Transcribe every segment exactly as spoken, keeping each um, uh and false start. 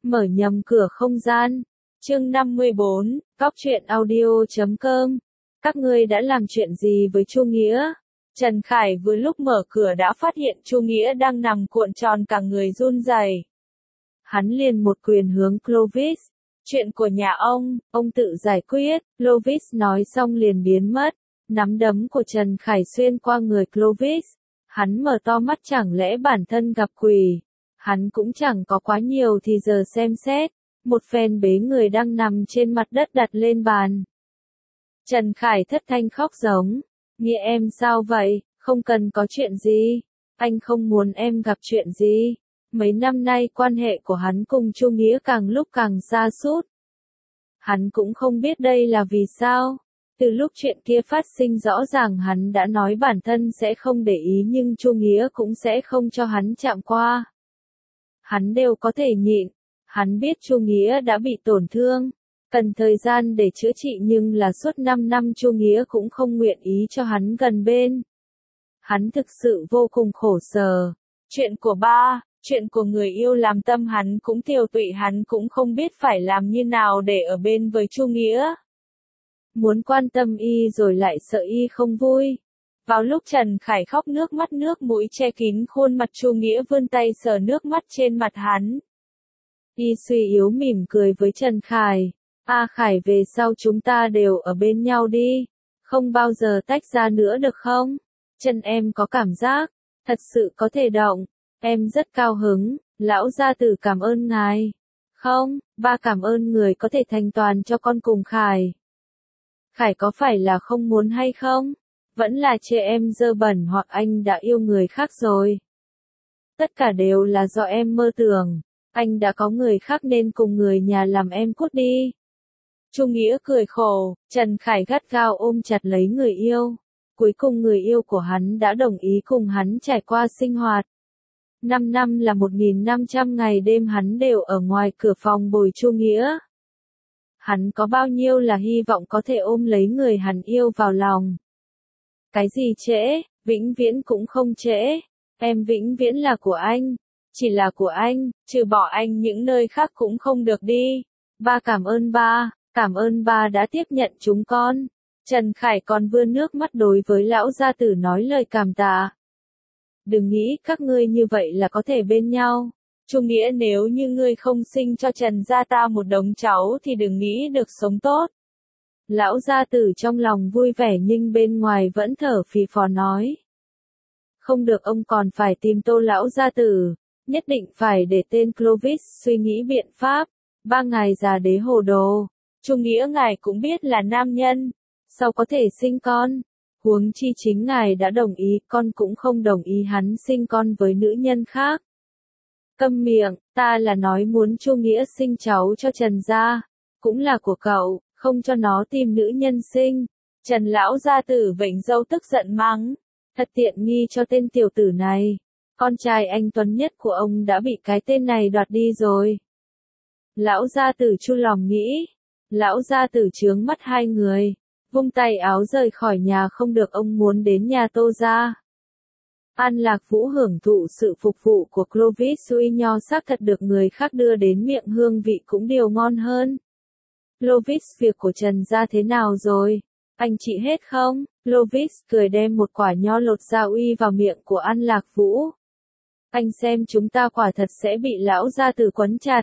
Mở nhầm cửa không gian. Chương năm mươi bốn, Góc truyện audio chấm com. Các ngươi đã làm chuyện gì với Chu Nghĩa? Trần Khải vừa lúc mở cửa đã phát hiện Chu Nghĩa đang nằm cuộn tròn cả người run rẩy. Hắn liền một quyền hướng Clovis. Chuyện của nhà ông, ông tự giải quyết. Clovis nói xong liền biến mất. Nắm đấm của Trần Khải xuyên qua người Clovis. Hắn mở to mắt, chẳng lẽ bản thân gặp quỷ. Hắn cũng chẳng có quá nhiều thì giờ xem xét. Một phen bế người đang nằm trên mặt đất đặt lên bàn. Trần Khải thất thanh khóc giống. Nghĩa em sao vậy? Không cần có chuyện gì. Anh không muốn em gặp chuyện gì. Mấy năm nay quan hệ của hắn cùng Chu Nghĩa càng lúc càng xa sút. Hắn cũng không biết đây là vì sao. Từ lúc chuyện kia phát sinh rõ ràng hắn đã nói bản thân sẽ không để ý, nhưng Chu Nghĩa cũng sẽ không cho hắn chạm qua. Hắn đều có thể nhịn. Hắn biết Chu Nghĩa đã bị tổn thương, cần thời gian để chữa trị, nhưng là suốt năm năm Chu Nghĩa cũng không nguyện ý cho hắn gần bên. Hắn thực sự vô cùng khổ sở. Chuyện của ba, chuyện của người yêu làm tâm hắn cũng tiêu tụy, hắn cũng không biết phải làm như nào để ở bên với Chu Nghĩa. Muốn quan tâm y rồi lại sợ y không vui. Vào lúc Trần Khải khóc nước mắt nước mũi che kín khuôn mặt, Chu Nghĩa vươn tay sờ nước mắt trên mặt hắn. Y suy yếu mỉm cười với Trần Khải. A Khải, về sau chúng ta đều ở bên nhau đi. Không bao giờ tách ra nữa được không? Chân em có cảm giác, thật sự có thể động. Em rất cao hứng, lão gia tử cảm ơn ngài. Không, ba cảm ơn người có thể thành toàn cho con cùng Khải. Khải có phải là không muốn hay không? Vẫn là chê em dơ bẩn hoặc anh đã yêu người khác rồi? Tất cả đều là do em mơ tưởng. Anh đã có người khác nên cùng người nhà làm em cút đi. Chu Nghĩa cười khổ. Trần Khải gắt gao ôm chặt lấy người yêu. Cuối cùng người yêu của hắn đã đồng ý cùng hắn trải qua sinh hoạt. Năm năm là một nghìn năm trăm ngày đêm hắn đều ở ngoài cửa phòng bồi Chu Nghĩa. Hắn có bao nhiêu là hy vọng có thể ôm lấy người hắn yêu vào lòng. Cái gì trễ, vĩnh viễn cũng không trễ. Em vĩnh viễn là của anh. Chỉ là của anh, trừ bỏ anh những nơi khác cũng không được đi. Ba cảm ơn ba, cảm ơn ba đã tiếp nhận chúng con. Trần Khải còn vươn nước mắt đối với lão gia tử nói lời cảm tạ. Đừng nghĩ các ngươi như vậy là có thể bên nhau. Chu Nghĩa, nếu như ngươi không sinh cho Trần gia ta một đống cháu thì đừng nghĩ được sống tốt. Lão gia tử trong lòng vui vẻ nhưng bên ngoài vẫn thở phì phò nói. Không được, ông còn phải tìm Tô lão gia tử. Nhất định phải để tên Clovis suy nghĩ biện pháp. Ba ngài già đế hồ đồ. Chu Nghĩa, ngài cũng biết là nam nhân. Sao có thể sinh con? Huống chi chính ngài đã đồng ý, con cũng không đồng ý hắn sinh con với nữ nhân khác. Câm miệng, ta là nói muốn Chu Nghĩa sinh cháu cho Trần gia. Cũng là của cậu, không cho nó tìm nữ nhân sinh. Trần lão gia tử vểnh râu tức giận mắng. Thật tiện nghi cho tên tiểu tử này. Con trai anh tuấn nhất của ông đã bị cái tên này đoạt đi rồi. Lão gia tử chu lòng nghĩ. Lão gia tử trướng mắt hai người. Vung tay áo rời khỏi nhà, không được, ông muốn đến nhà Tô gia. An Lạc Vũ hưởng thụ sự phục vụ của Clovis uy nho xác thật được người khác đưa đến miệng, hương vị cũng đều ngon hơn. Clovis, việc của Trần gia thế nào rồi? Anh trị hết không? Clovis cười đem một quả nho lột ra uy vào miệng của An Lạc Vũ. Anh xem chúng ta quả thật sẽ bị lão gia tử quấn chặt.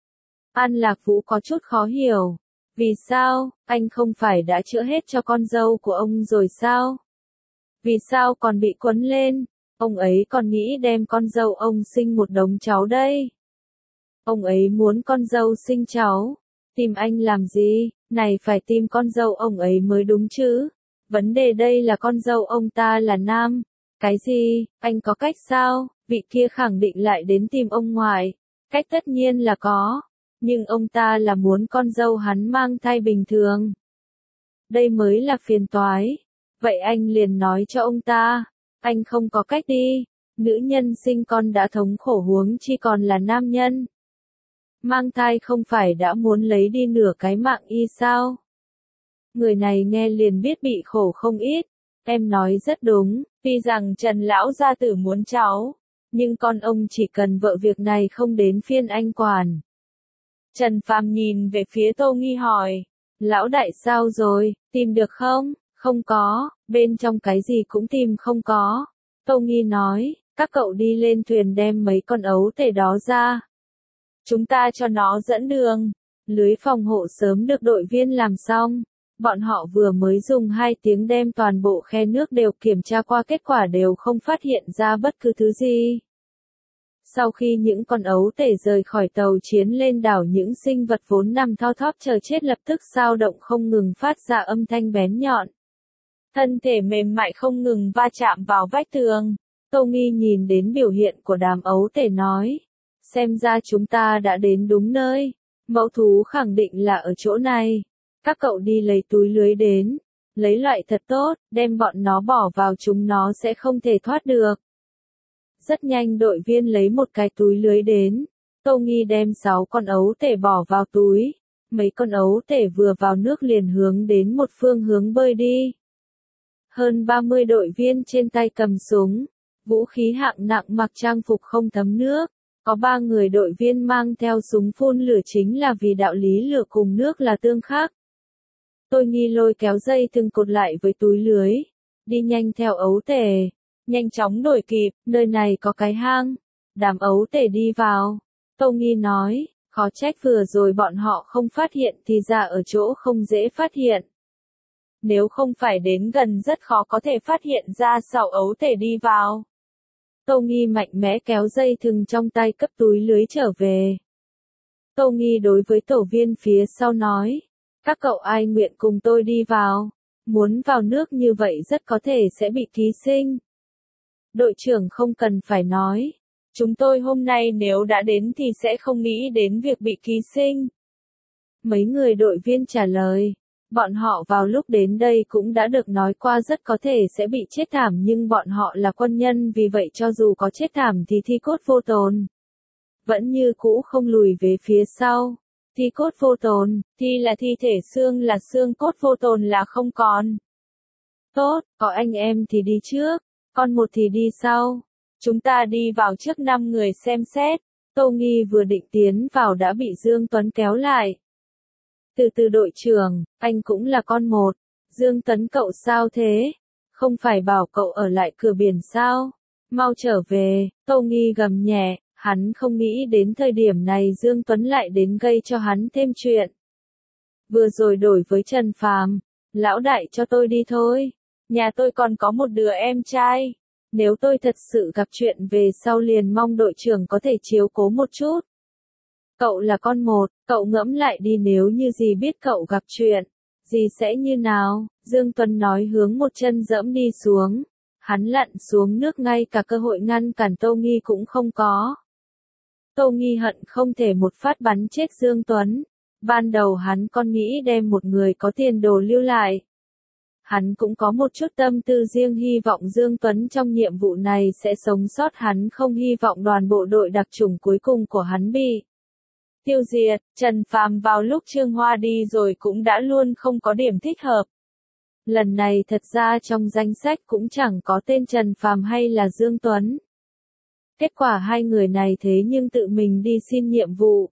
An Lạc Vũ có chút khó hiểu. Vì sao, anh không phải đã chữa hết cho con dâu của ông rồi sao? Vì sao còn bị quấn lên? Ông ấy còn nghĩ đem con dâu ông sinh một đống cháu đây. Ông ấy muốn con dâu sinh cháu. Tìm anh làm gì? Này phải tìm con dâu ông ấy mới đúng chứ. Vấn đề đây là con dâu ông ta là nam. Cái gì? Anh có cách sao? Vị kia khẳng định lại đến tìm ông ngoại. Cách tất nhiên là có. Nhưng ông ta là muốn con dâu hắn mang thai bình thường. Đây mới là phiền toái. Vậy anh liền nói cho ông ta. Anh không có cách đi. Nữ nhân sinh con đã thống khổ, huống chi còn là nam nhân. Mang thai không phải đã muốn lấy đi nửa cái mạng y sao? Người này nghe liền biết bị khổ không ít. Em nói rất đúng. Tuy rằng Trần lão gia tử muốn cháu. Nhưng con ông chỉ cần vợ, việc này không đến phiên anh quản. Trần Phàm nhìn về phía Tô Nghi hỏi. Lão đại sao rồi, tìm được không? Không có, bên trong cái gì cũng tìm không có. Tô Nghi nói, các cậu đi lên thuyền đem mấy con ấu tể đó ra. Chúng ta cho nó dẫn đường. Lưới phòng hộ sớm được đội viên làm xong. Bọn họ vừa mới dùng hai tiếng đem toàn bộ khe nước đều kiểm tra qua, kết quả đều không phát hiện ra bất cứ thứ gì. Sau khi những con ấu tể rời khỏi tàu chiến lên đảo, những sinh vật vốn nằm thoi thóp chờ chết lập tức dao động không ngừng, phát ra âm thanh bén nhọn. Thân thể mềm mại không ngừng va chạm vào vách tường. Tô Nghi nhìn đến biểu hiện của đám ấu tể nói. Xem ra chúng ta đã đến đúng nơi. Mẫu thú khẳng định là ở chỗ này. Các cậu đi lấy túi lưới đến. Lấy loại thật tốt, đem bọn nó bỏ vào, chúng nó sẽ không thể thoát được. Rất nhanh đội viên lấy một cái túi lưới đến. Tô Nghi đem sáu con ấu tể bỏ vào túi. Mấy con ấu tể vừa vào nước liền hướng đến một phương hướng bơi đi. Hơn ba mươi đội viên trên tay cầm súng, vũ khí hạng nặng, mặc trang phục không thấm nước. Có ba người đội viên mang theo súng phun lửa, chính là vì đạo lý lửa cùng nước là tương khắc. Tô Nghi lôi kéo dây thừng cột lại với túi lưới, đi nhanh theo ấu tể, nhanh chóng đuổi kịp, nơi này có cái hang. Đám ấu tể đi vào. Tô Nghi nói, khó trách vừa rồi bọn họ không phát hiện, thì ra ở chỗ không dễ phát hiện. Nếu không phải đến gần rất khó có thể phát hiện ra sau ấu tể đi vào. Tô Nghi mạnh mẽ kéo dây thừng trong tay, cấp túi lưới trở về. Tô Nghi đối với tổ viên phía sau nói, các cậu ai nguyện cùng tôi đi vào? Muốn vào nước như vậy rất có thể sẽ bị ký sinh. Đội trưởng không cần phải nói. Chúng tôi hôm nay nếu đã đến thì sẽ không nghĩ đến việc bị ký sinh. Mấy người đội viên trả lời. Bọn họ vào lúc đến đây cũng đã được nói qua rất có thể sẽ bị chết thảm, nhưng bọn họ là quân nhân, vì vậy cho dù có chết thảm thì thi cốt vô tồn. Vẫn như cũ không lùi về phía sau. Thi cốt vô tồn, thi là thi thể, xương là xương, cốt vô tồn là không còn. Tốt, có anh em thì đi trước, còn một thì đi sau. Chúng ta đi vào trước, năm người xem xét. Tô Nghi vừa định tiến vào đã bị Dương Tuấn kéo lại. Từ từ đội trưởng, anh cũng là con một. Dương Tuấn, cậu sao thế? Không phải bảo cậu ở lại cửa biển sao? Mau trở về. Tô Nghi gầm nhẹ, hắn không nghĩ đến thời điểm này Dương Tuấn lại đến gây cho hắn thêm chuyện. Vừa rồi đổi với Trần Phàm, lão đại cho tôi đi thôi. Nhà tôi còn có một đứa em trai. Nếu tôi thật sự gặp chuyện về sau liền mong đội trưởng có thể chiếu cố một chút. Cậu là con một, cậu ngẫm lại đi, nếu như gì biết cậu gặp chuyện, gì sẽ như nào? Dương Tuấn nói, hướng một chân dẫm đi xuống. Hắn lặn xuống nước, ngay cả cơ hội ngăn cản Tô Nghi cũng không có. Tô Nghi hận không thể một phát bắn chết Dương Tuấn. Ban đầu hắn còn nghĩ đem một người có tiền đồ lưu lại. Hắn cũng có một chút tâm tư riêng, hy vọng Dương Tuấn trong nhiệm vụ này sẽ sống sót, hắn không hy vọng đoàn bộ đội đặc chủng cuối cùng của hắn bị tiêu diệt. Trần Phàm vào lúc Trương Hoa đi rồi cũng đã luôn không có điểm thích hợp. Lần này thật ra trong danh sách cũng chẳng có tên Trần Phàm hay là Dương Tuấn. Kết quả hai người này thế nhưng tự mình đi xin nhiệm vụ.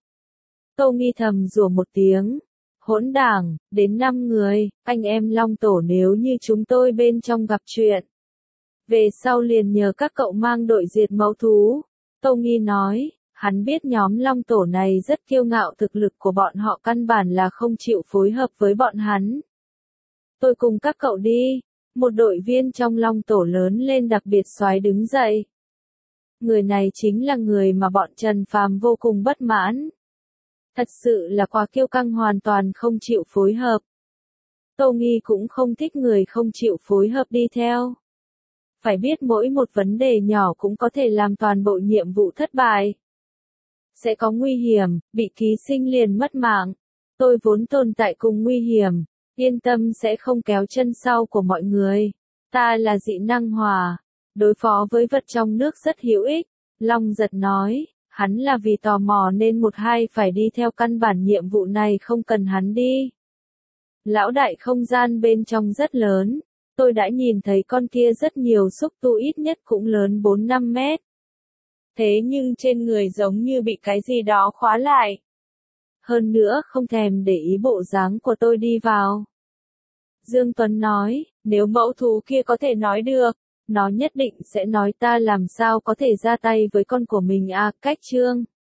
Tô Nghi thầm rủa một tiếng. Hỗn đảng, đến năm người, anh em Long Tổ, nếu như chúng tôi bên trong gặp chuyện. Về sau liền nhờ các cậu mang đội diệt mẫu thú. Tô Nghi nói, hắn biết nhóm Long Tổ này rất kiêu ngạo, thực lực của bọn họ căn bản là không chịu phối hợp với bọn hắn. Tôi cùng các cậu đi. Một đội viên trong Long Tổ lớn lên đặc biệt soái đứng dậy. Người này chính là người mà bọn Trần Phàm vô cùng bất mãn. Thật sự là quá kiêu căng, hoàn toàn không chịu phối hợp. Tô Nghi cũng không thích người không chịu phối hợp đi theo. Phải biết mỗi một vấn đề nhỏ cũng có thể làm toàn bộ nhiệm vụ thất bại. Sẽ có nguy hiểm, bị ký sinh liền mất mạng. Tôi vốn tồn tại cùng nguy hiểm, yên tâm sẽ không kéo chân sau của mọi người. Ta là dị năng hỏa, đối phó với vật trong nước rất hữu ích. Long Giật nói. Hắn là vì tò mò nên một hai phải đi theo, căn bản nhiệm vụ này không cần hắn đi. Lão đại, không gian bên trong rất lớn. Tôi đã nhìn thấy con kia rất nhiều xúc tu, ít nhất cũng lớn bốn năm mét. Thế nhưng trên người giống như bị cái gì đó khóa lại. hơn nữa không thèm để ý bộ dáng của tôi đi vào. Dương Tuấn nói, nếu mẫu thú kia có thể nói được, nó nhất định sẽ nói ta làm sao có thể ra tay với con của mình à, cách Trương